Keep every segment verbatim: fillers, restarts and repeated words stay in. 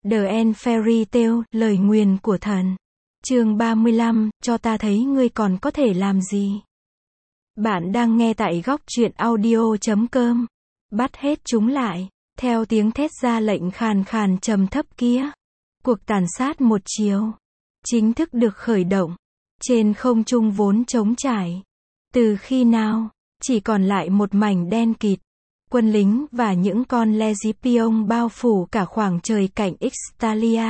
The End Fairy Tale, lời nguyền của thần. Chương ba mươi lăm, cho ta thấy ngươi còn có thể làm gì. Bạn đang nghe tại góc truyện audio chấm com. Bắt hết chúng lại. Theo tiếng thét ra lệnh khàn khàn trầm thấp kia. Cuộc tàn sát một chiều chính thức được khởi động. Trên không trung vốn trống trải. Từ khi nào, chỉ còn lại một mảnh đen kịt. Quân lính và những con Legipion bao phủ cả khoảng trời cạnh Ixtalia.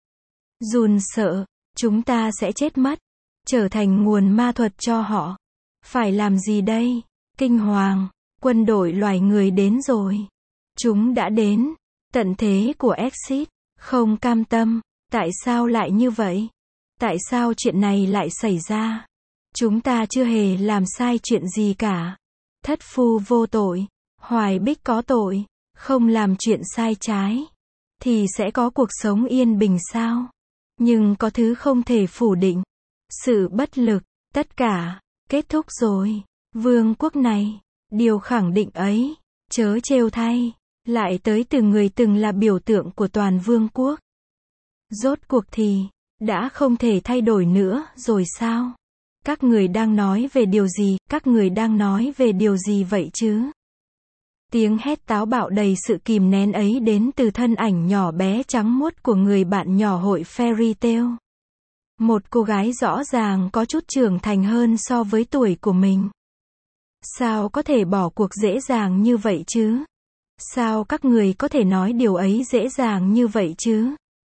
Run sợ, chúng ta sẽ chết mất. Trở thành nguồn ma thuật cho họ. Phải làm gì đây? Kinh hoàng, quân đội loài người đến rồi. Chúng đã đến. Tận thế của Exit. Không cam tâm. Tại sao lại như vậy? Tại sao chuyện này lại xảy ra? Chúng ta chưa hề làm sai chuyện gì cả. Thất phu vô tội. Hoài Bích có tội. Không làm chuyện sai trái. Thì sẽ có cuộc sống yên bình sao? Nhưng có thứ không thể phủ định. Sự bất lực. Tất cả. Kết thúc rồi. Vương quốc này. Điều khẳng định ấy. Chớ trêu thay. Lại tới từ người từng là biểu tượng của toàn vương quốc. Rốt cuộc thì. Đã không thể thay đổi nữa rồi sao? Các người đang nói về điều gì? Các người đang nói về điều gì vậy chứ? Tiếng hét táo bạo đầy sự kìm nén ấy đến từ thân ảnh nhỏ bé trắng muốt của người bạn nhỏ hội Fairy Tale. Một cô gái rõ ràng có chút trưởng thành hơn so với tuổi của mình. Sao có thể bỏ cuộc dễ dàng như vậy chứ? Sao các người có thể nói điều ấy dễ dàng như vậy chứ?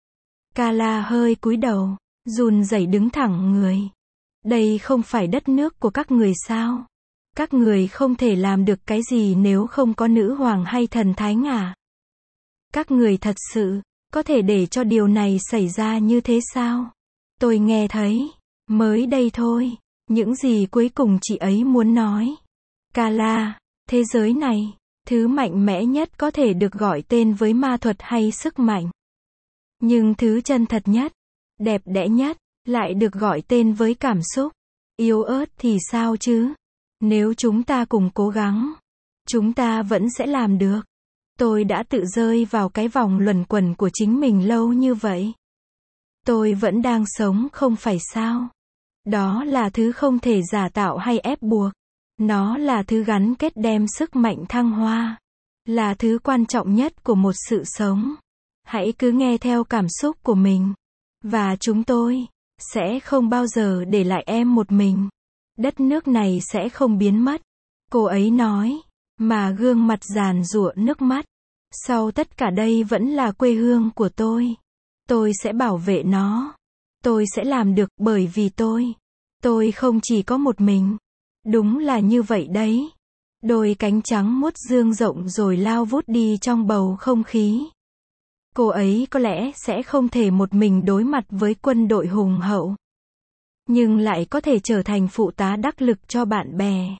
Kala hơi cúi đầu, run rẩy đứng thẳng người. Đây không phải đất nước của các người sao? Các người không thể làm được cái gì nếu không có nữ hoàng hay thần thánh à? Các người thật sự có thể để cho điều này xảy ra như thế sao? Tôi nghe thấy mới đây thôi, những gì cuối cùng chị ấy muốn nói. Kala, thế giới này, thứ mạnh mẽ nhất có thể được gọi tên với ma thuật hay sức mạnh. Nhưng thứ chân thật nhất, đẹp đẽ nhất, lại được gọi tên với cảm xúc. Yếu ớt thì sao chứ? Nếu chúng ta cùng cố gắng, chúng ta vẫn sẽ làm được. Tôi đã tự rơi vào cái vòng luẩn quẩn của chính mình lâu như vậy. Tôi vẫn đang sống không phải sao? Đó là thứ không thể giả tạo hay ép buộc. Nó là thứ gắn kết đem sức mạnh thăng hoa. Là thứ quan trọng nhất của một sự sống. Hãy cứ nghe theo cảm xúc của mình. Và chúng tôi sẽ không bao giờ để lại em một mình. Đất nước này sẽ không biến mất. Cô ấy nói, mà gương mặt giàn giụa nước mắt. Sau tất cả đây vẫn là quê hương của tôi. Tôi sẽ bảo vệ nó. Tôi sẽ làm được bởi vì tôi. Tôi không chỉ có một mình. Đúng là như vậy đấy. Đôi cánh trắng muốt dương rộng rồi lao vút đi trong bầu không khí. Cô ấy có lẽ sẽ không thể một mình đối mặt với quân đội hùng hậu. Nhưng lại có thể trở thành phụ tá đắc lực cho bạn bè.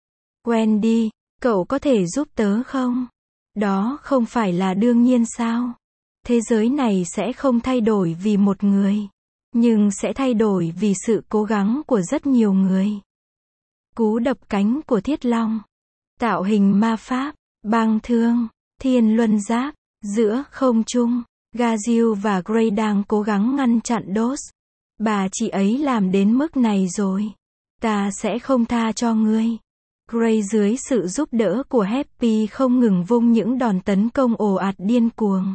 Wendy, cậu có thể giúp tớ không? Đó không phải là đương nhiên sao? Thế giới này sẽ không thay đổi vì một người. Nhưng sẽ thay đổi vì sự cố gắng của rất nhiều người. Cú đập cánh của Thiết Long. Tạo hình ma pháp, băng thương, thiên luân giáp, giữa không trung. Gazil và Gray đang cố gắng ngăn chặn Dos. Bà chị ấy làm đến mức này rồi. Ta sẽ không tha cho ngươi. Gray dưới sự giúp đỡ của Happy không ngừng vung những đòn tấn công ồ ạt điên cuồng.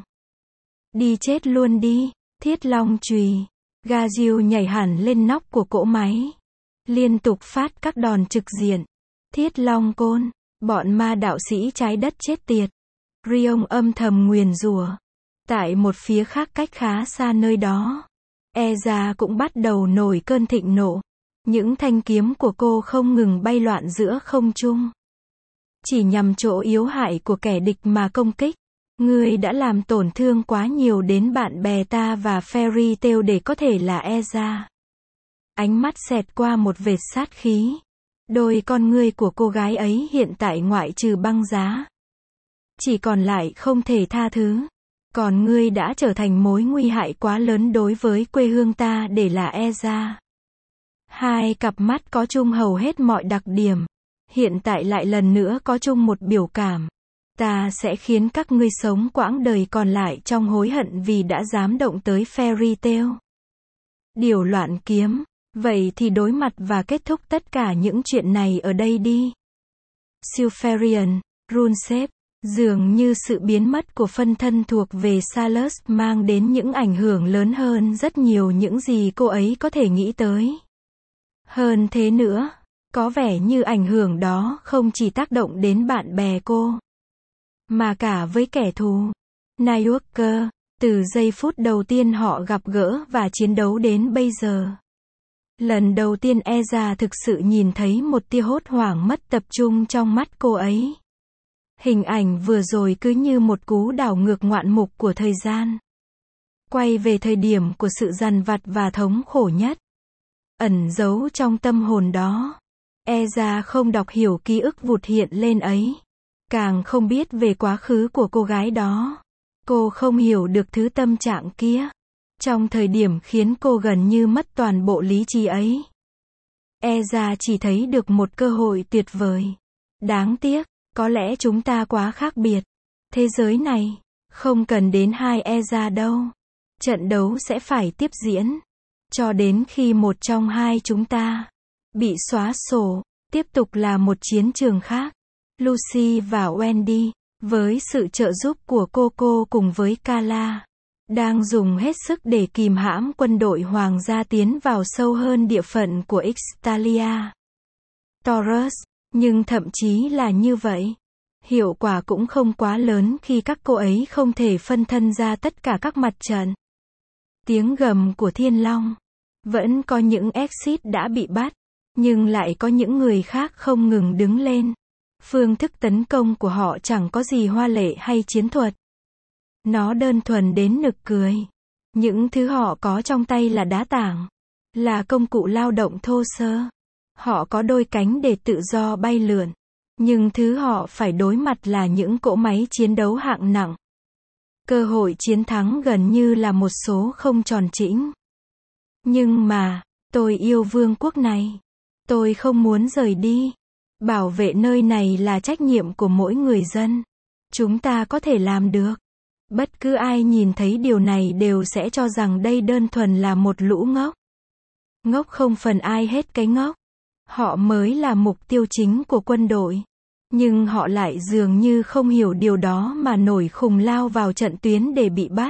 Đi chết luôn đi, Thiết Long chùy. Gazil nhảy hẳn lên nóc của cỗ máy. Liên tục phát các đòn trực diện. Thiết Long côn, bọn ma đạo sĩ trái đất chết tiệt. Rion âm thầm nguyền rủa. Tại một phía khác cách khá xa nơi đó. Eza cũng bắt đầu nổi cơn thịnh nộ. Những thanh kiếm của cô không ngừng bay loạn giữa không trung. Chỉ nhằm chỗ yếu hại của kẻ địch mà công kích. Ngươi đã làm tổn thương quá nhiều đến bạn bè ta và Fairy Tale để có thể là Eza. Ánh mắt xẹt qua một vệt sát khí. Đôi con ngươi của cô gái ấy hiện tại ngoại trừ băng giá. Chỉ còn lại không thể tha thứ. Còn ngươi đã trở thành mối nguy hại quá lớn đối với quê hương ta để là Eza. Hai cặp mắt có chung hầu hết mọi đặc điểm. Hiện tại lại lần nữa có chung một biểu cảm. Ta sẽ khiến các ngươi sống quãng đời còn lại trong hối hận vì đã dám động tới Fairy Tail. Điều loạn kiếm. Vậy thì đối mặt và kết thúc tất cả những chuyện này ở đây đi. Sulfurion, RuneScape. Dường như sự biến mất của phân thân thuộc về Salus mang đến những ảnh hưởng lớn hơn rất nhiều những gì cô ấy có thể nghĩ tới. Hơn thế nữa, có vẻ như ảnh hưởng đó không chỉ tác động đến bạn bè cô, mà cả với kẻ thù. Nightwalker, từ giây phút đầu tiên họ gặp gỡ và chiến đấu đến bây giờ. Lần đầu tiên Eza thực sự nhìn thấy một tia hốt hoảng mất tập trung trong mắt cô ấy. Hình ảnh vừa rồi cứ như một cú đảo ngược ngoạn mục của thời gian. Quay về thời điểm của sự dằn vặt và thống khổ nhất. Ẩn giấu trong tâm hồn đó. Eza không đọc hiểu ký ức vụt hiện lên ấy. Càng không biết về quá khứ của cô gái đó. Cô không hiểu được thứ tâm trạng kia. Trong thời điểm khiến cô gần như mất toàn bộ lý trí ấy. Eza chỉ thấy được một cơ hội tuyệt vời. Đáng tiếc, có lẽ chúng ta quá khác biệt. Thế giới này, không cần đến hai Eza đâu. Trận đấu sẽ phải tiếp diễn. Cho đến khi một trong hai chúng ta bị xóa sổ, tiếp tục là một chiến trường khác. Lucy và Wendy, với sự trợ giúp của Coco cùng với Carla, đang dùng hết sức để kìm hãm quân đội hoàng gia tiến vào sâu hơn địa phận của Ixtalia. Taurus, nhưng thậm chí là như vậy, hiệu quả cũng không quá lớn khi các cô ấy không thể phân thân ra tất cả các mặt trận. Tiếng gầm của Thiên Long. Vẫn có những Exit đã bị bắt, nhưng lại có những người khác không ngừng đứng lên. Phương thức tấn công của họ chẳng có gì hoa lệ hay chiến thuật. Nó đơn thuần đến nực cười. Những thứ họ có trong tay là đá tảng, là công cụ lao động thô sơ. Họ có đôi cánh để tự do bay lượn, nhưng thứ họ phải đối mặt là những cỗ máy chiến đấu hạng nặng. Cơ hội chiến thắng gần như là một số không tròn trĩnh. Nhưng mà, tôi yêu vương quốc này. Tôi không muốn rời đi. Bảo vệ nơi này là trách nhiệm của mỗi người dân. Chúng ta có thể làm được. Bất cứ ai nhìn thấy điều này đều sẽ cho rằng đây đơn thuần là một lũ ngốc. Ngốc không phần ai hết cái ngốc. Họ mới là mục tiêu chính của quân đội. Nhưng họ lại dường như không hiểu điều đó mà nổi khùng lao vào trận tuyến để bị bắt.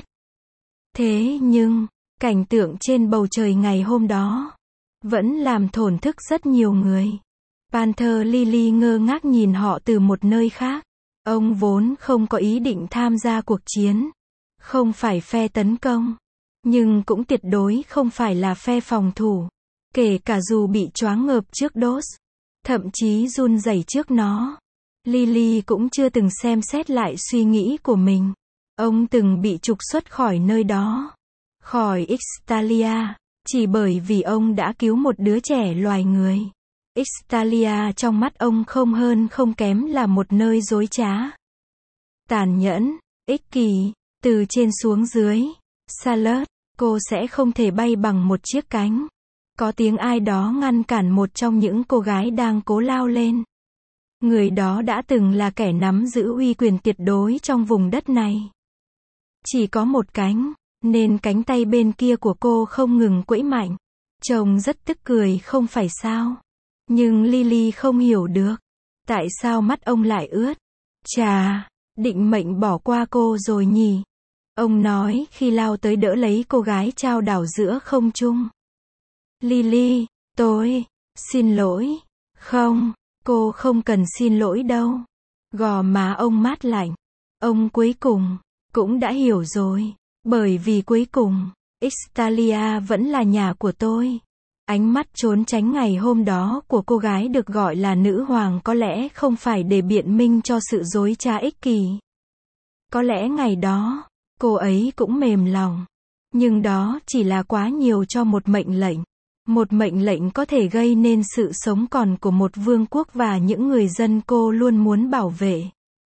Thế nhưng, cảnh tượng trên bầu trời ngày hôm đó vẫn làm thổn thức rất nhiều người. Panther Lily ngơ ngác nhìn họ từ một nơi khác. Ông vốn không có ý định tham gia cuộc chiến. Không phải phe tấn công. Nhưng cũng tuyệt đối không phải là phe phòng thủ. Kể cả dù bị choáng ngợp trước Dos. Thậm chí run rẩy trước nó. Lily cũng chưa từng xem xét lại suy nghĩ của mình. Ông từng bị trục xuất khỏi nơi đó. Khỏi Ixtalia. Chỉ bởi vì ông đã cứu một đứa trẻ loài người. Ixtalia trong mắt ông không hơn không kém là một nơi dối trá, tàn nhẫn, ích kỷ, từ trên xuống dưới. Salus, cô sẽ không thể bay bằng một chiếc cánh. Có tiếng ai đó ngăn cản một trong những cô gái đang cố lao lên. Người đó đã từng là kẻ nắm giữ uy quyền tuyệt đối trong vùng đất này. Chỉ có một cánh, nên cánh tay bên kia của cô không ngừng quẫy mạnh. Trông rất tức cười không phải sao? Nhưng Lily không hiểu được. Tại sao mắt ông lại ướt? Chà, định mệnh bỏ qua cô rồi nhỉ? Ông nói khi lao tới đỡ lấy cô gái chao đảo giữa không trung. Lily, tôi, xin lỗi. Không, cô không cần xin lỗi đâu. Gò má ông mát lạnh. Ông cuối cùng, cũng đã hiểu rồi. Bởi vì cuối cùng, Ixtalia vẫn là nhà của tôi. Ánh mắt trốn tránh ngày hôm đó của cô gái được gọi là nữ hoàng có lẽ không phải để biện minh cho sự dối trá ích kỷ. Có lẽ ngày đó, cô ấy cũng mềm lòng. Nhưng đó chỉ là quá nhiều cho một mệnh lệnh. Một mệnh lệnh có thể gây nên sự sống còn của một vương quốc và những người dân cô luôn muốn bảo vệ.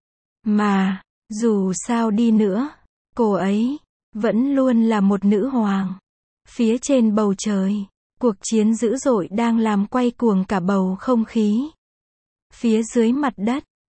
Mà, dù sao đi nữa, cô ấy vẫn luôn là một nữ hoàng. Phía trên bầu trời, cuộc chiến dữ dội đang làm quay cuồng cả bầu không khí. Phía dưới mặt đất,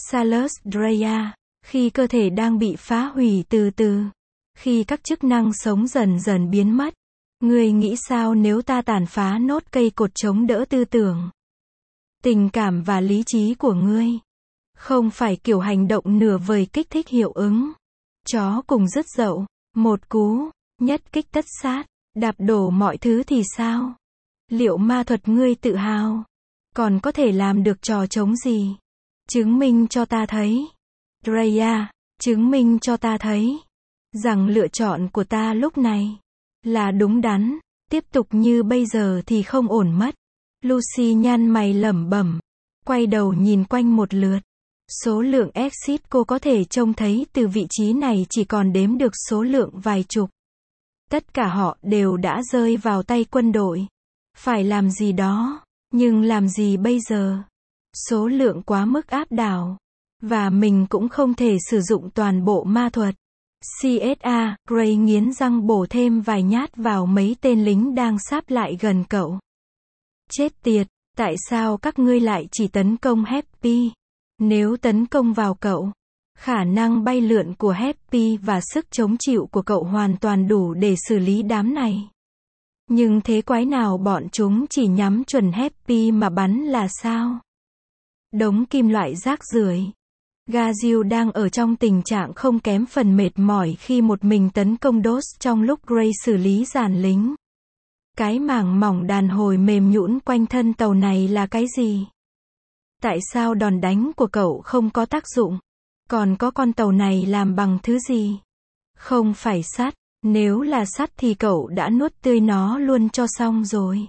Salus Drea, khi cơ thể đang bị phá hủy từ từ, khi các chức năng sống dần dần biến mất, ngươi nghĩ sao nếu ta tàn phá nốt cây cột chống đỡ tư tưởng, tình cảm và lý trí của ngươi? Không phải kiểu hành động nửa vời kích thích hiệu ứng. Chó cùng dứt dậu, một cú, nhất kích tất sát, đạp đổ mọi thứ thì sao? Liệu ma thuật ngươi tự hào còn có thể làm được trò trống gì? Chứng minh cho ta thấy. Drea, chứng minh cho ta thấy rằng lựa chọn của ta lúc này là đúng đắn. Tiếp tục như bây giờ thì không ổn mất. Lucy nhăn mày lẩm bẩm, quay đầu nhìn quanh một lượt. Số lượng exit cô có thể trông thấy từ vị trí này chỉ còn đếm được số lượng vài chục. Tất cả họ đều đã rơi vào tay quân đội. Phải làm gì đó, nhưng làm gì bây giờ? Số lượng quá mức áp đảo. Và mình cũng không thể sử dụng toàn bộ ma thuật. xê ét a, Gray nghiến răng bổ thêm vài nhát vào mấy tên lính đang sáp lại gần cậu. Chết tiệt, tại sao các ngươi lại chỉ tấn công Happy? Nếu tấn công vào cậu, khả năng bay lượn của Happy và sức chống chịu của cậu hoàn toàn đủ để xử lý đám này. Nhưng thế quái nào bọn chúng chỉ nhắm chuẩn Happy mà bắn là sao? Đống kim loại rác rưởi. Gazil đang ở trong tình trạng không kém phần mệt mỏi khi một mình tấn công Dodge trong lúc Gray xử lý dàn lính. Cái mảng mỏng đàn hồi mềm nhũn quanh thân tàu này là cái gì? Tại sao đòn đánh của cậu không có tác dụng? Còn có con tàu này làm bằng thứ gì? Không phải sắt. Nếu là sắt thì cậu đã nuốt tươi nó luôn cho xong rồi.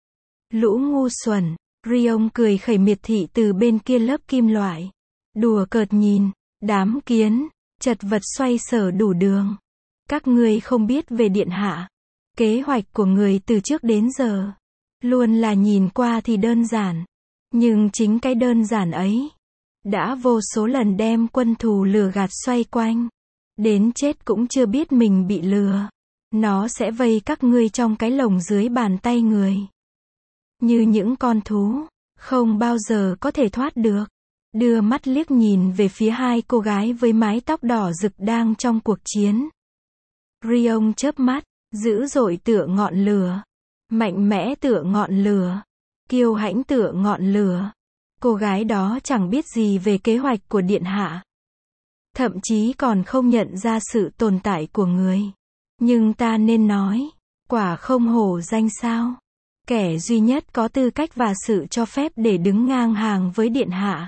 Lũ ngu xuẩn. Rion cười khẩy miệt thị từ bên kia lớp kim loại. Đùa cợt nhìn. Đám kiến. Chật vật xoay sở đủ đường. Các ngươi không biết về điện hạ. Kế hoạch của người từ trước đến giờ luôn là nhìn qua thì đơn giản. Nhưng chính cái đơn giản ấy đã vô số lần đem quân thù lừa gạt xoay quanh. Đến chết cũng chưa biết mình bị lừa. Nó sẽ vây các ngươi trong cái lồng dưới bàn tay người. Như những con thú, không bao giờ có thể thoát được. Đưa mắt liếc nhìn về phía hai cô gái với mái tóc đỏ rực đang trong cuộc chiến. Rion chớp mắt, dữ dội tựa ngọn lửa. Mạnh mẽ tựa ngọn lửa. Kiêu hãnh tựa ngọn lửa. Cô gái đó chẳng biết gì về kế hoạch của điện hạ. Thậm chí còn không nhận ra sự tồn tại của người. Nhưng ta nên nói, quả không hổ danh sao. Kẻ duy nhất có tư cách và sự cho phép để đứng ngang hàng với điện hạ.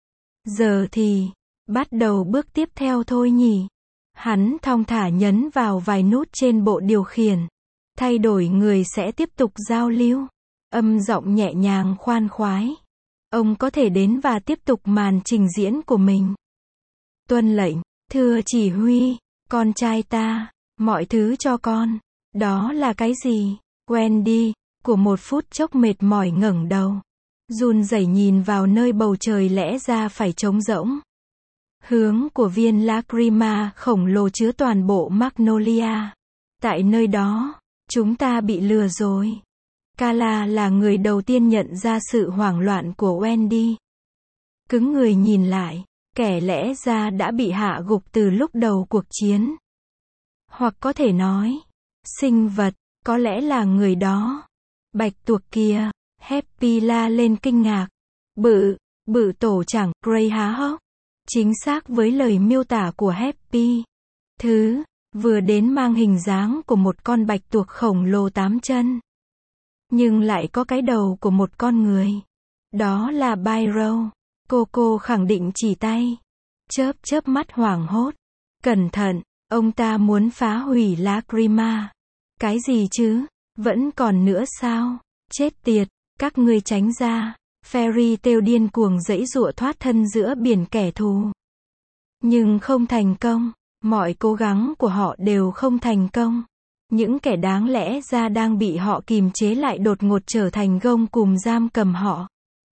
Giờ thì, bắt đầu bước tiếp theo thôi nhỉ. Hắn thong thả nhấn vào vài nút trên bộ điều khiển. Thay đổi người sẽ tiếp tục giao lưu. Âm giọng nhẹ nhàng khoan khoái. Ông có thể đến và tiếp tục màn trình diễn của mình. Tuân lệnh, thưa chỉ huy, con trai ta, mọi thứ cho con. Đó là cái gì? Wendy, của một phút chốc mệt mỏi ngẩng đầu. Run rẩy nhìn vào nơi bầu trời lẽ ra phải trống rỗng. Hướng của viên lacrima khổng lồ chứa toàn bộ Magnolia. Tại nơi đó, chúng ta bị lừa rồi. Carla là người đầu tiên nhận ra sự hoảng loạn của Wendy. Cứng người nhìn lại, kẻ lẽ ra đã bị hạ gục từ lúc đầu cuộc chiến. Hoặc có thể nói, sinh vật, có lẽ là người đó. Bạch tuộc kia, Happy la lên kinh ngạc. Bự, bự tổ chẳng, Gray há hốc. Chính xác với lời miêu tả của Happy. Thứ, vừa đến mang hình dáng của một con bạch tuộc khổng lồ tám chân. Nhưng lại có cái đầu của một con người. Đó là Byro. Cô cô khẳng định chỉ tay. Chớp chớp mắt hoảng hốt. Cẩn thận, ông ta muốn phá hủy Lacrima. Cái gì chứ? Vẫn còn nữa sao? Chết tiệt, các ngươi tránh ra. Fairy Tail điên cuồng giãy giụa thoát thân giữa biển kẻ thù. Nhưng không thành công. Mọi cố gắng của họ đều không thành công. Những kẻ đáng lẽ ra đang bị họ kìm chế lại đột ngột trở thành gông cùm giam cầm họ.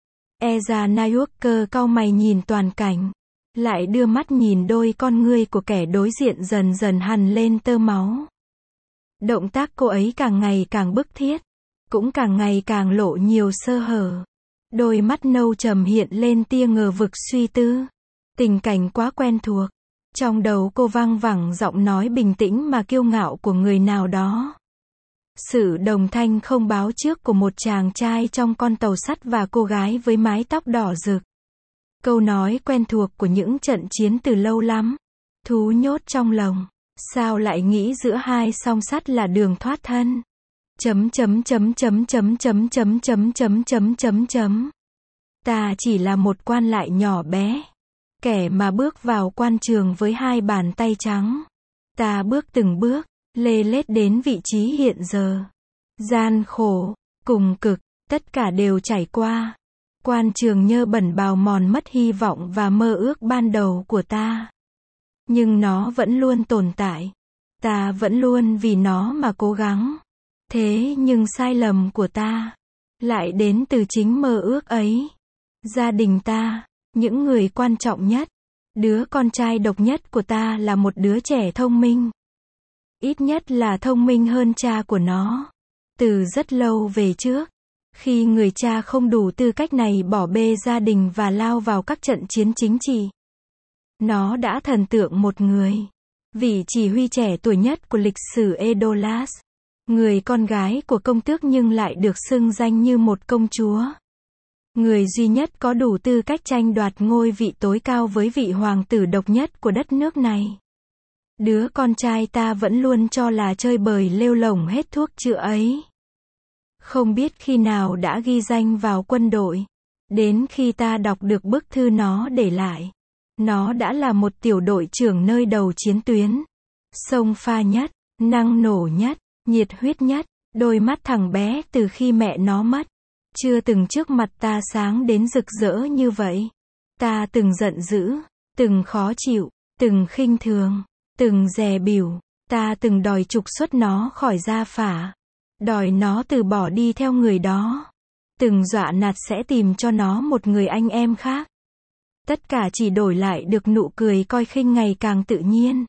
Ezra Nyucker cau mày nhìn toàn cảnh. Lại đưa mắt nhìn đôi con ngươi của kẻ đối diện dần dần hằn lên tơ máu. Động tác cô ấy càng ngày càng bức thiết. Cũng càng ngày càng lộ nhiều sơ hở. Đôi mắt nâu trầm hiện lên tia ngờ vực suy tư. Tình cảnh quá quen thuộc. Trong đầu cô vang vẳng giọng nói bình tĩnh mà kiêu ngạo của người nào đó. Sự đồng thanh không báo trước của một chàng trai trong con tàu sắt và cô gái với mái tóc đỏ rực. Câu nói quen thuộc của những trận chiến từ lâu lắm. Thú nhốt trong lồng. Sao lại nghĩ giữa hai song sắt là đường thoát thân? Chấm chấm chấm chấm chấm chấm chấm chấm chấm chấm chấm chấm. Ta chỉ là một quan lại nhỏ bé. Kẻ mà bước vào quan trường với hai bàn tay trắng. Ta bước từng bước, lê lết đến vị trí hiện giờ. Gian khổ, cùng cực, tất cả đều trải qua. Quan trường nhơ bẩn bào mòn mất hy vọng và mơ ước ban đầu của ta. Nhưng nó vẫn luôn tồn tại. Ta vẫn luôn vì nó mà cố gắng. Thế nhưng sai lầm của ta lại đến từ chính mơ ước ấy. Gia đình ta, những người quan trọng nhất, đứa con trai độc nhất của ta là một đứa trẻ thông minh. Ít nhất là thông minh hơn cha của nó. Từ rất lâu về trước, khi người cha không đủ tư cách này bỏ bê gia đình và lao vào các trận chiến chính trị. Nó đã thần tượng một người, vị chỉ huy trẻ tuổi nhất của lịch sử Edolas. Người con gái của công tước nhưng lại được xưng danh như một công chúa. Người duy nhất có đủ tư cách tranh đoạt ngôi vị tối cao với vị hoàng tử độc nhất của đất nước này. Đứa con trai ta vẫn luôn cho là chơi bời lêu lổng hết thuốc chữa ấy. Không biết khi nào đã ghi danh vào quân đội. Đến khi ta đọc được bức thư nó để lại. Nó đã là một tiểu đội trưởng nơi đầu chiến tuyến. Xông pha nhất, năng nổ nhất, nhiệt huyết nhất. Đôi mắt thằng bé từ khi mẹ nó mất. Chưa từng trước mặt ta sáng đến rực rỡ như vậy. Ta từng giận dữ, từng khó chịu, từng khinh thường, từng dè bỉu. Ta từng đòi trục xuất nó khỏi gia phả. Đòi nó từ bỏ đi theo người đó. Từng dọa nạt sẽ tìm cho nó một người anh em khác. Tất cả chỉ đổi lại được nụ cười coi khinh ngày càng tự nhiên.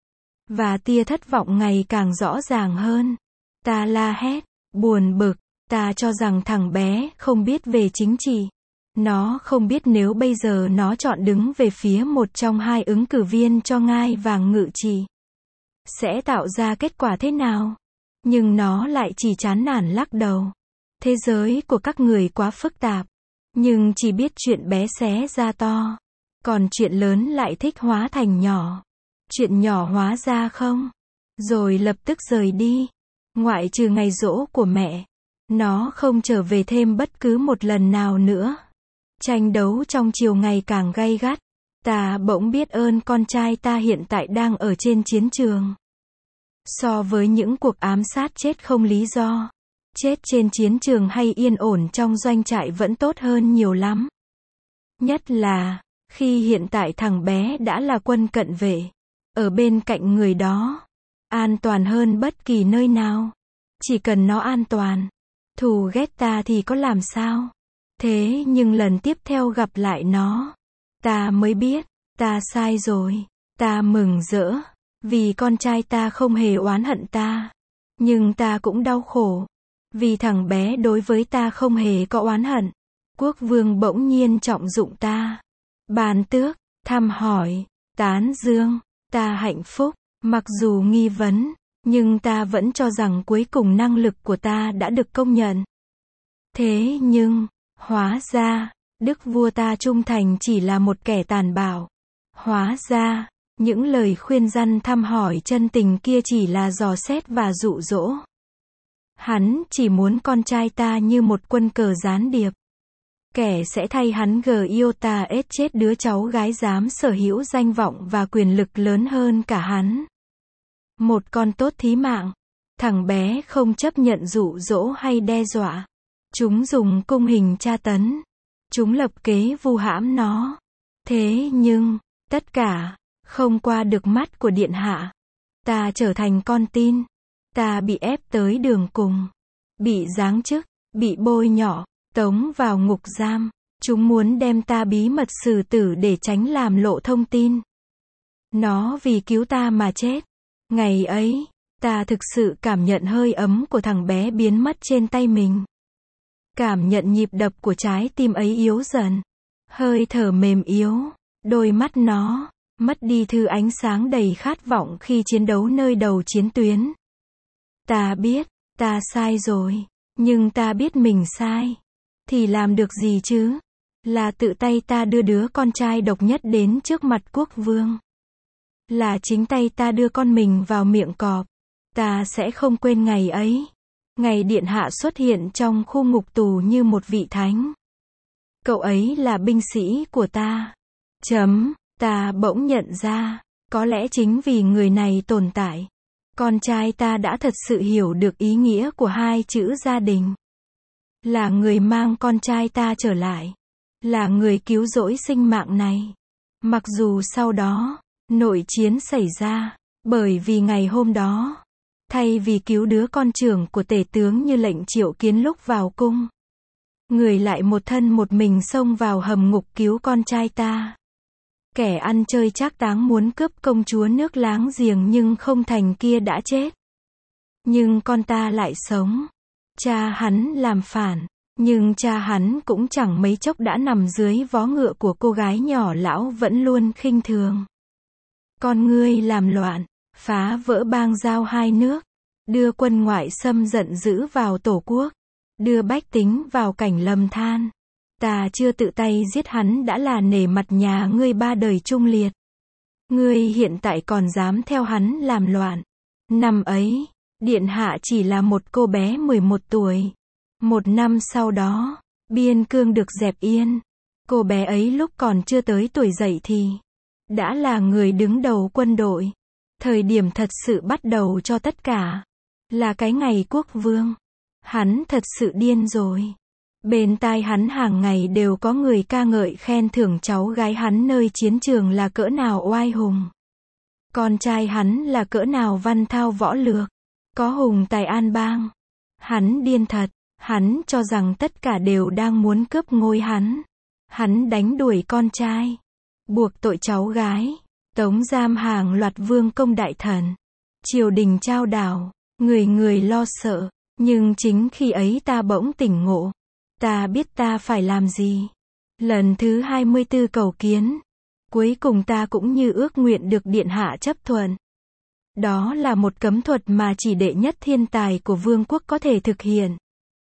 Và tia thất vọng ngày càng rõ ràng hơn. Ta la hét, buồn bực. Ta cho rằng thằng bé không biết về chính trị. Nó không biết nếu bây giờ nó chọn đứng về phía một trong hai ứng cử viên cho ngai vàng ngự trị. Sẽ tạo ra kết quả thế nào? Nhưng nó lại chỉ chán nản lắc đầu. Thế giới của các người quá phức tạp. Nhưng chỉ biết chuyện bé xé ra to. Còn chuyện lớn lại thích hóa thành nhỏ. Chuyện nhỏ hóa ra không. Rồi lập tức rời đi. Ngoại trừ ngày giỗ của mẹ. Nó không trở về thêm bất cứ một lần nào nữa. Tranh đấu trong chiều ngày càng gay gắt. Ta bỗng biết ơn con trai ta hiện tại đang ở trên chiến trường. So với những cuộc ám sát chết không lý do. Chết trên chiến trường hay yên ổn trong doanh trại vẫn tốt hơn nhiều lắm. Nhất là, khi hiện tại thằng bé đã là quân cận vệ. Ở bên cạnh người đó. An toàn hơn bất kỳ nơi nào. Chỉ cần nó an toàn. Thù ghét ta thì có làm sao? Thế nhưng lần tiếp theo gặp lại nó. Ta mới biết. Ta sai rồi. Ta mừng rỡ. Vì con trai ta không hề oán hận ta. Nhưng ta cũng đau khổ. Vì thằng bé đối với ta không hề có oán hận. Quốc vương bỗng nhiên trọng dụng ta. Ban tước, thăm hỏi, tán dương. Ta hạnh phúc. Mặc dù nghi vấn. Nhưng ta vẫn cho rằng cuối cùng năng lực của ta đã được công nhận. Thế nhưng, hóa ra, đức vua ta trung thành chỉ là một kẻ tàn bạo. Hóa ra, những lời khuyên răn thăm hỏi chân tình kia chỉ là dò xét và dụ dỗ. Hắn chỉ muốn con trai ta như một quân cờ gián điệp. Kẻ sẽ thay hắn Giota ết chết đứa cháu gái dám sở hữu danh vọng và quyền lực lớn hơn cả hắn. Một con tốt thí mạng. Thằng bé không chấp nhận dụ dỗ hay đe dọa. Chúng dùng cung hình tra tấn. Chúng lập kế vu hãm nó. Thế nhưng, tất cả, không qua được mắt của điện hạ. Ta trở thành con tin. Ta bị ép tới đường cùng. Bị giáng chức, bị bôi nhọ, tống vào ngục giam. Chúng muốn đem ta bí mật xử tử để tránh làm lộ thông tin. Nó vì cứu ta mà chết. Ngày ấy, ta thực sự cảm nhận hơi ấm của thằng bé biến mất trên tay mình. Cảm nhận nhịp đập của trái tim ấy yếu dần. Hơi thở mềm yếu. Đôi mắt nó mất đi thứ ánh sáng đầy khát vọng khi chiến đấu nơi đầu chiến tuyến. Ta biết, ta sai rồi, nhưng ta biết mình sai. Thì làm được gì chứ? Là tự tay ta đưa đứa con trai độc nhất đến trước mặt quốc vương. Là chính tay ta đưa con mình vào miệng cọp. Ta sẽ không quên ngày ấy. Ngày điện hạ xuất hiện trong khu ngục tù như một vị thánh. Cậu ấy là binh sĩ của ta. Chấm, ta bỗng nhận ra, có lẽ chính vì người này tồn tại, con trai ta đã thật sự hiểu được ý nghĩa của hai chữ gia đình. Là người mang con trai ta trở lại. Là người cứu rỗi sinh mạng này. Mặc dù sau đó, nội chiến xảy ra, bởi vì ngày hôm đó, thay vì cứu đứa con trưởng của tể tướng như lệnh triệu kiến lúc vào cung, người lại một thân một mình xông vào hầm ngục cứu con trai ta. Kẻ ăn chơi trác táng muốn cướp công chúa nước láng giềng nhưng không thành kia đã chết. Nhưng con ta lại sống. Cha hắn làm phản, nhưng cha hắn cũng chẳng mấy chốc đã nằm dưới vó ngựa của cô gái nhỏ lão vẫn luôn khinh thường. Con ngươi làm loạn, phá vỡ bang giao hai nước, đưa quân ngoại xâm giận dữ vào tổ quốc, đưa bách tính vào cảnh lầm than. Ta chưa tự tay giết hắn đã là nể mặt nhà ngươi ba đời trung liệt. Ngươi hiện tại còn dám theo hắn làm loạn. Năm ấy, điện hạ chỉ là một cô bé mười một tuổi. Một năm sau đó, biên cương được dẹp yên. Cô bé ấy lúc còn chưa tới tuổi dậy thì đã là người đứng đầu quân đội. Thời điểm thật sự bắt đầu cho tất cả là cái ngày quốc vương. Hắn thật sự điên rồi. Bên tai hắn hàng ngày đều có người ca ngợi khen thưởng cháu gái hắn nơi chiến trường là cỡ nào oai hùng. Con trai hắn là cỡ nào văn thao võ lược, có hùng tài an bang. Hắn điên thật, hắn cho rằng tất cả đều đang muốn cướp ngôi hắn. Hắn đánh đuổi con trai, buộc tội cháu gái, tống giam hàng loạt vương công đại thần. Triều đình trao đảo, người người lo sợ, nhưng chính khi ấy ta bỗng tỉnh ngộ. Ta biết ta phải làm gì. Lần thứ hai mươi tư cầu kiến. Cuối cùng ta cũng như ước nguyện được điện hạ chấp thuận. Đó là một cấm thuật mà chỉ đệ nhất thiên tài của vương quốc có thể thực hiện.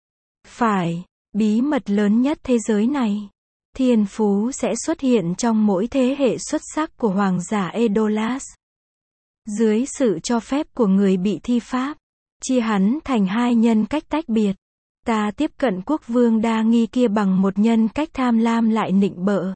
Phải, bí mật lớn nhất thế giới này. Thiên phú sẽ xuất hiện trong mỗi thế hệ xuất sắc của hoàng giả Edolas. Dưới sự cho phép của người bị thi pháp, chia hắn thành hai nhân cách tách biệt. Ta tiếp cận quốc vương đa nghi kia bằng một nhân cách tham lam lại nịnh bợ.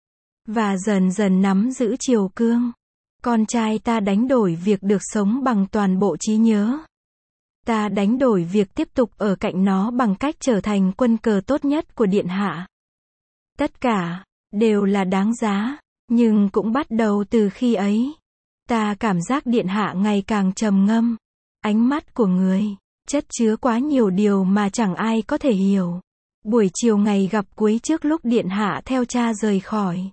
Và dần dần nắm giữ triều cương. Con trai ta đánh đổi việc được sống bằng toàn bộ trí nhớ. Ta đánh đổi việc tiếp tục ở cạnh nó bằng cách trở thành quân cờ tốt nhất của điện hạ. Tất cả đều là đáng giá, nhưng cũng bắt đầu từ khi ấy. Ta cảm giác điện hạ ngày càng trầm ngâm. Ánh mắt của người chất chứa quá nhiều điều mà chẳng ai có thể hiểu. Buổi chiều ngày gặp cuối trước lúc điện hạ theo cha rời khỏi.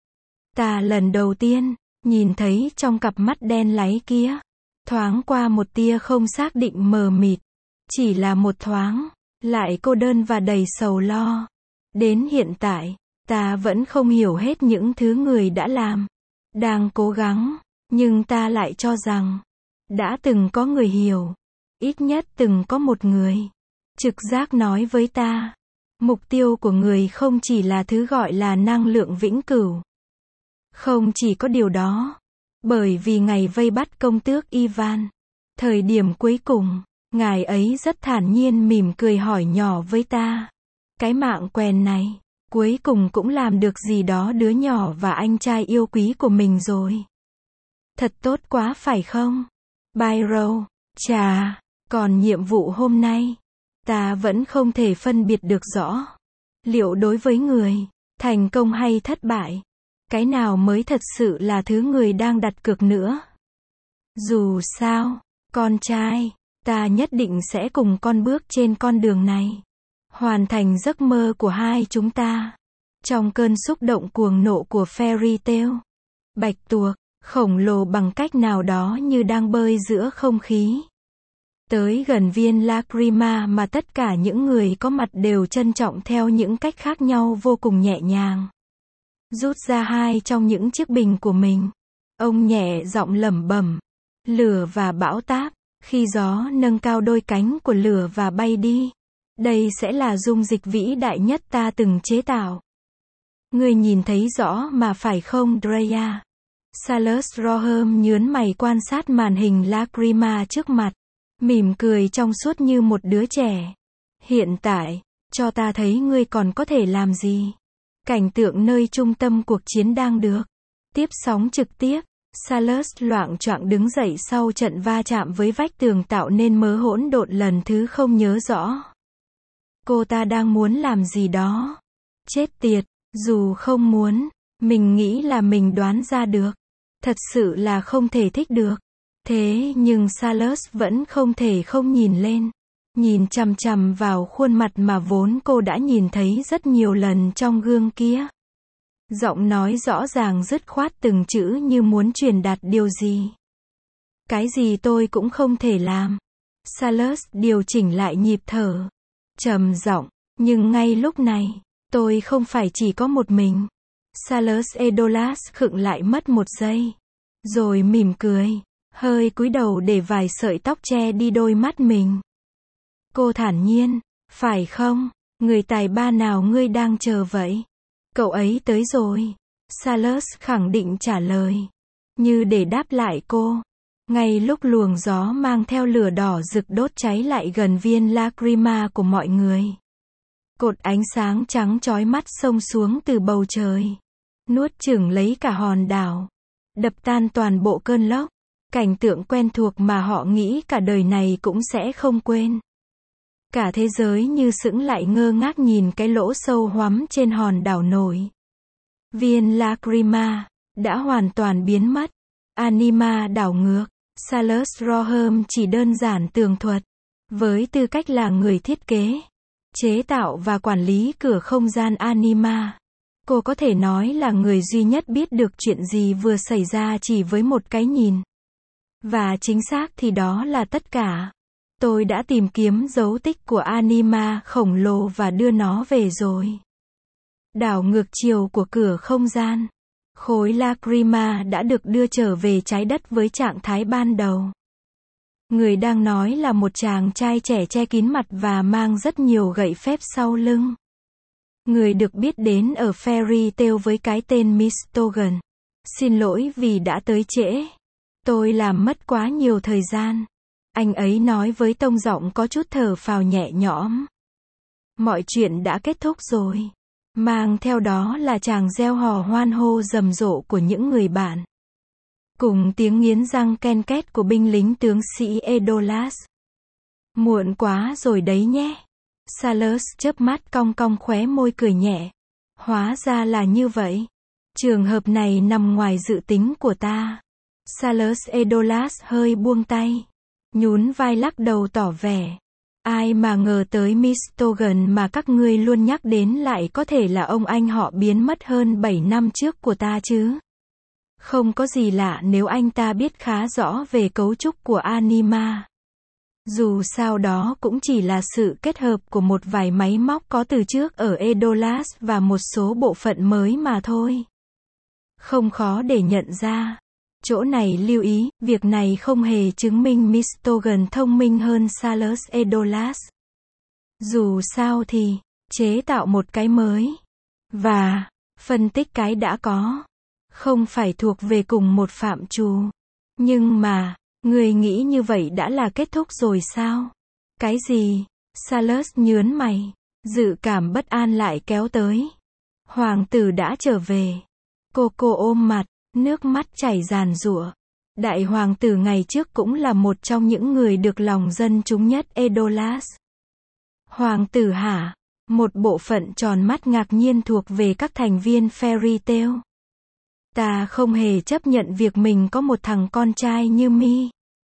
Ta lần đầu tiên nhìn thấy trong cặp mắt đen láy kia, thoáng qua một tia không xác định mờ mịt. Chỉ là một thoáng, lại cô đơn và đầy sầu lo. Đến hiện tại, ta vẫn không hiểu hết những thứ người đã làm, đang cố gắng, nhưng ta lại cho rằng đã từng có người hiểu. Ít nhất từng có một người. Trực giác nói với ta. Mục tiêu của người không chỉ là thứ gọi là năng lượng vĩnh cửu. Không chỉ có điều đó. Bởi vì ngày vây bắt công tước Ivan. Thời điểm cuối cùng, ngài ấy rất thản nhiên mỉm cười hỏi nhỏ với ta. Cái mạng quèn này, cuối cùng cũng làm được gì đó đứa nhỏ và anh trai yêu quý của mình rồi. Thật tốt quá phải không? Byro, chà. Còn nhiệm vụ hôm nay, ta vẫn không thể phân biệt được rõ. Liệu đối với người, thành công hay thất bại, cái nào mới thật sự là thứ người đang đặt cược nữa. Dù sao, con trai, ta nhất định sẽ cùng con bước trên con đường này. Hoàn thành giấc mơ của hai chúng ta. Trong cơn xúc động cuồng nộ của Fairy Tail, bạch tuộc, khổng lồ bằng cách nào đó như đang bơi giữa không khí. Tới gần viên Lacrima mà tất cả những người có mặt đều trân trọng theo những cách khác nhau vô cùng nhẹ nhàng. rút ra hai trong những chiếc bình của mình. Ông nhẹ giọng lẩm bẩm, lửa và bão táp, khi gió nâng cao đôi cánh của lửa và bay đi. Đây sẽ là dung dịch vĩ đại nhất ta từng chế tạo. Ngươi nhìn thấy rõ mà phải không, Drea? Salus Rohem nhướng mày quan sát màn hình Lacrima trước mặt, mỉm cười trong suốt như một đứa trẻ. Hiện tại, cho ta thấy ngươi còn có thể làm gì. Cảnh tượng nơi trung tâm cuộc chiến đang được tiếp sóng trực tiếp. Salus loạng choạng đứng dậy sau trận va chạm với vách tường tạo nên mớ hỗn độn lần thứ không nhớ rõ. Cô ta đang muốn làm gì đó. Chết tiệt, dù không muốn, mình nghĩ là mình đoán ra được. Thật sự là không thể thích được. Thế nhưng Salus vẫn không thể không nhìn lên. Nhìn chằm chằm vào khuôn mặt mà vốn cô đã nhìn thấy rất nhiều lần trong gương kia. Giọng nói rõ ràng dứt khoát từng chữ như muốn truyền đạt điều gì. Cái gì tôi cũng không thể làm. Salus điều chỉnh lại nhịp thở. Trầm giọng, nhưng ngay lúc này, tôi không phải chỉ có một mình. Salus Edolas khựng lại mất một giây. Rồi mỉm cười, hơi cúi đầu để vài sợi tóc che đi đôi mắt mình. Cô thản nhiên, phải không? Người tài ba nào ngươi đang chờ vậy? Cậu ấy tới rồi. Salus khẳng định trả lời. Như để đáp lại cô. Ngay lúc luồng gió mang theo lửa đỏ rực đốt cháy lại gần viên Lacrima của mọi người. Cột ánh sáng trắng chói mắt xông xuống từ bầu trời. Nuốt chửng lấy cả hòn đảo. Đập tan toàn bộ cơn lốc. Cảnh tượng quen thuộc mà họ nghĩ cả đời này cũng sẽ không quên. Cả thế giới như sững lại ngơ ngác nhìn cái lỗ sâu hoắm trên hòn đảo nổi. Viên Lacrima đã hoàn toàn biến mất. Anima đảo ngược. Salus Rohem chỉ đơn giản tường thuật. Với tư cách là người thiết kế, chế tạo và quản lý cửa không gian Anima, cô có thể nói là người duy nhất biết được chuyện gì vừa xảy ra chỉ với một cái nhìn. Và chính xác thì đó là tất cả. Tôi đã tìm kiếm dấu tích của Anima khổng lồ và đưa nó về rồi. Đảo ngược chiều của cửa không gian. Khối Lacrima đã được đưa trở về trái đất với trạng thái ban đầu. Người đang nói là một chàng trai trẻ che kín mặt và mang rất nhiều gậy phép sau lưng. Người được biết đến ở Fairy Tail với cái tên Mistogan. Xin lỗi vì đã tới trễ. Tôi làm mất quá nhiều thời gian. Anh ấy nói với tông giọng có chút thở phào nhẹ nhõm. Mọi chuyện đã kết thúc rồi. Mang theo đó là chàng reo hò hoan hô rầm rộ của những người bạn. Cùng tiếng nghiến răng ken két của binh lính tướng sĩ Edolas. Muộn quá rồi đấy nhé. Salus chớp mắt cong cong khóe môi cười nhẹ. Hóa ra là như vậy. Trường hợp này nằm ngoài dự tính của ta. Salus Edolas hơi buông tay. Nhún vai lắc đầu tỏ vẻ. Ai mà ngờ tới Mistogan mà các ngươi luôn nhắc đến lại có thể là ông anh họ biến mất hơn bảy năm trước của ta chứ. Không có gì lạ nếu anh ta biết khá rõ về cấu trúc của Anima. Dù sao đó cũng chỉ là sự kết hợp của một vài máy móc có từ trước ở Edolas và một số bộ phận mới mà thôi. Không khó để nhận ra. Chỗ này lưu ý, việc này không hề chứng minh Mistogan thông minh hơn Salus Edolas. Dù sao thì, chế tạo một cái mới, và phân tích cái đã có, không phải thuộc về cùng một phạm trù. Nhưng mà, người nghĩ như vậy đã là kết thúc rồi sao? Cái gì? Salus nhướng mày, dự cảm bất an lại kéo tới. Hoàng tử đã trở về. Cô cô ôm mặt. Nước mắt chảy ràn rụa. Đại hoàng tử ngày trước cũng là một trong những người được lòng dân chúng nhất Edolas. Hoàng tử hả? Một bộ phận tròn mắt ngạc nhiên thuộc về các thành viên Fairy Tail. Ta không hề chấp nhận việc mình có một thằng con trai như mi.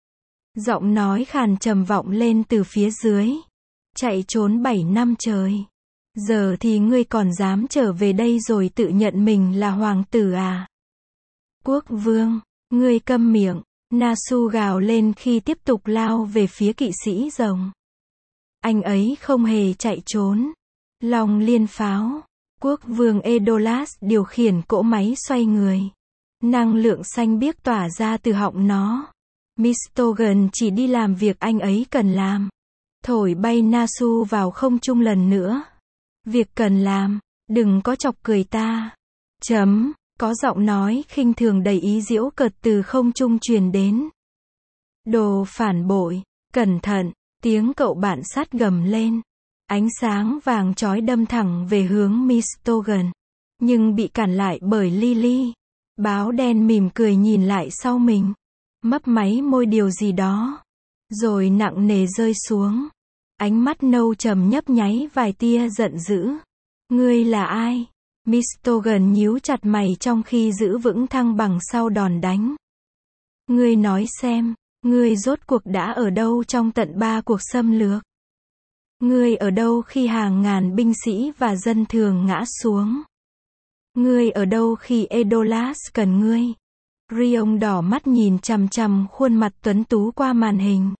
Giọng nói khàn trầm vọng lên từ phía dưới. Chạy trốn bảy năm trời. Giờ thì ngươi còn dám trở về đây rồi tự nhận mình là hoàng tử à? Quốc vương, ngươi câm miệng. Nasu gào lên khi tiếp tục lao về phía kỵ sĩ rồng. Anh ấy không hề chạy trốn. Long liên pháo. Quốc vương Edolas điều khiển cỗ máy xoay người. Năng lượng xanh biếc tỏa ra từ họng nó. Mistogan chỉ đi làm việc anh ấy cần làm. Thổi bay Nasu vào không trung lần nữa. Việc cần làm, đừng có chọc cười ta. Chấm, có giọng nói khinh thường đầy ý giễu cợt từ không trung truyền đến. Đồ phản bội, cẩn thận, tiếng cậu bạn sát gầm lên. Ánh sáng vàng chói đâm thẳng về hướng Mistogan, nhưng bị cản lại bởi Lily. Báo đen mỉm cười nhìn lại sau mình, mấp máy môi điều gì đó, rồi nặng nề rơi xuống. Ánh mắt nâu trầm nhấp nháy vài tia giận dữ. Ngươi là ai? Mistogan nhíu chặt mày trong khi giữ vững thăng bằng sau đòn đánh. Ngươi nói xem, ngươi rốt cuộc đã ở đâu trong tận ba cuộc xâm lược? Ngươi ở đâu khi hàng ngàn binh sĩ và dân thường ngã xuống? Ngươi ở đâu khi Edolas cần ngươi? Rion đỏ mắt nhìn chằm chằm khuôn mặt tuấn tú qua màn hình.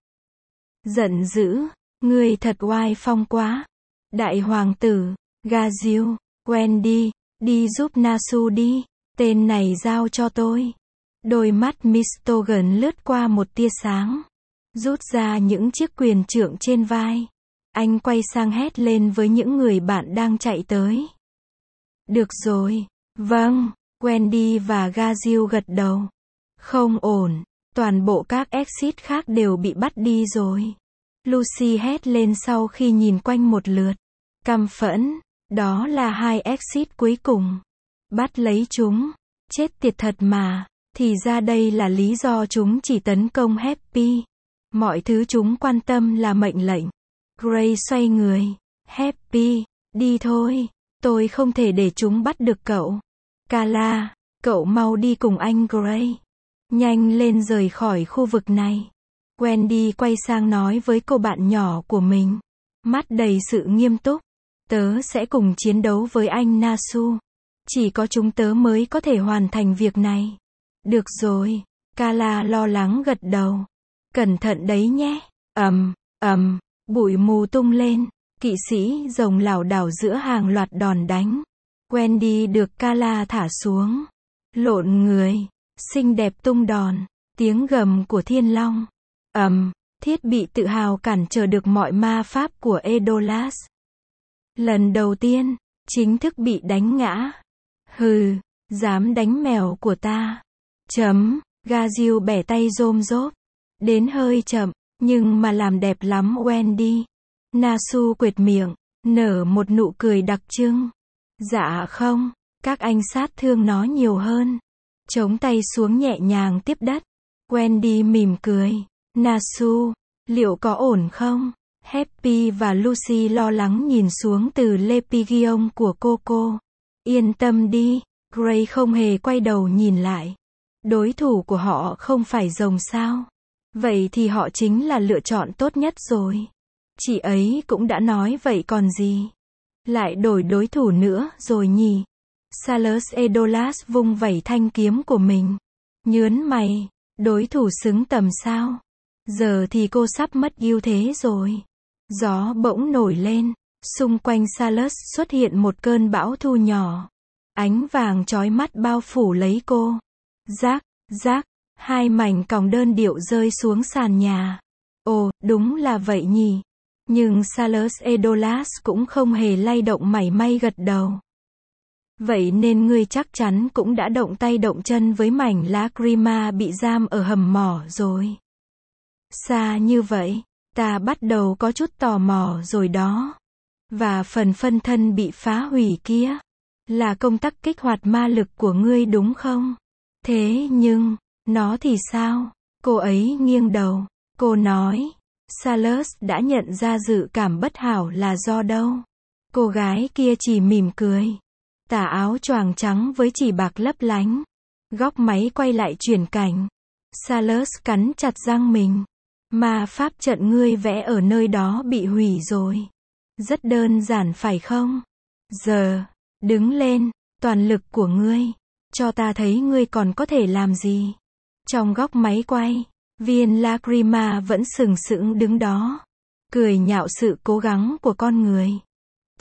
Giận dữ, ngươi thật oai phong quá. Đại hoàng tử, Gaziel, Wendy, đi giúp Nasu đi, tên này giao cho tôi. Đôi mắt Mistogan lướt qua một tia sáng, rút ra những chiếc quyền trượng trên vai. Anh quay sang hét lên với những người bạn đang chạy tới. Được rồi, vâng, Wendy và Gaziel gật đầu. Không ổn, toàn bộ các exit khác đều bị bắt đi rồi. Lucy hét lên sau khi nhìn quanh một lượt. Căm phẫn, đó là hai exit cuối cùng. Bắt lấy chúng, chết tiệt thật mà, thì ra đây là lý do chúng chỉ tấn công Happy. Mọi thứ chúng quan tâm là mệnh lệnh. Gray xoay người. Happy, đi thôi, tôi không thể để chúng bắt được cậu. Kala, cậu mau đi cùng anh Gray. Nhanh lên rời khỏi khu vực này. Wendy quay sang nói với cô bạn nhỏ của mình, mắt đầy sự nghiêm túc. Tớ sẽ cùng chiến đấu với anh Nasu. Chỉ có chúng tớ mới có thể hoàn thành việc này. Được rồi, Kala lo lắng gật đầu. Cẩn thận đấy nhé. Ầm, ầm, bụi mù tung lên, kỵ sĩ rồng lảo đảo giữa hàng loạt đòn đánh. Wendy được Kala thả xuống. Lộn người, xinh đẹp tung đòn, tiếng gầm của thiên long. Ầm, thiết bị tự hào cản trở được mọi ma pháp của Edolas. Lần đầu tiên, chính thức bị đánh ngã. Hừ, dám đánh mèo của ta. Chấm, Gaziel bẻ tay rôm rốp. Đến hơi chậm, nhưng mà làm đẹp lắm Wendy. Nasu quệt miệng, nở một nụ cười đặc trưng. Dạ không, các anh sát thương nó nhiều hơn. Chống tay xuống nhẹ nhàng tiếp đất. Wendy mỉm cười. Nasu, liệu có ổn không? Happy và Lucy lo lắng nhìn xuống từ Lepigion của Coco. Yên tâm đi, Gray không hề quay đầu nhìn lại. Đối thủ của họ không phải rồng sao? Vậy thì họ chính là lựa chọn tốt nhất rồi. Chị ấy cũng đã nói vậy còn gì. Lại đổi đối thủ nữa rồi nhỉ? Salus Edolas vung vẩy thanh kiếm của mình. Nhớn mày, đối thủ xứng tầm sao? Giờ thì cô sắp mất ưu thế rồi. Gió bỗng nổi lên, xung quanh Salus xuất hiện một cơn bão thu nhỏ. Ánh vàng chói mắt bao phủ lấy cô. Rác, rác, hai mảnh còng đơn điệu rơi xuống sàn nhà. Ồ, đúng là vậy nhỉ. Nhưng Salus Edolas cũng không hề lay động mảy may gật đầu. Vậy nên ngươi chắc chắn cũng đã động tay động chân với mảnh Lacrima bị giam ở hầm mỏ rồi. Xa như vậy, ta bắt đầu có chút tò mò rồi đó. Và phần phân thân bị phá hủy kia, là công tắc kích hoạt ma lực của ngươi đúng không? Thế nhưng, nó thì sao? Cô ấy nghiêng đầu, cô nói, Salus đã nhận ra dự cảm bất hảo là do đâu? Cô gái kia chỉ mỉm cười. Tà áo choàng trắng với chỉ bạc lấp lánh. Góc máy quay lại chuyển cảnh. Salus cắn chặt răng mình. Ma pháp trận ngươi vẽ ở nơi đó bị hủy rồi. Rất đơn giản phải không? Giờ, đứng lên, toàn lực của ngươi. Cho ta thấy ngươi còn có thể làm gì. Trong góc máy quay, viên Lacrima vẫn sừng sững đứng đó. Cười nhạo sự cố gắng của con người.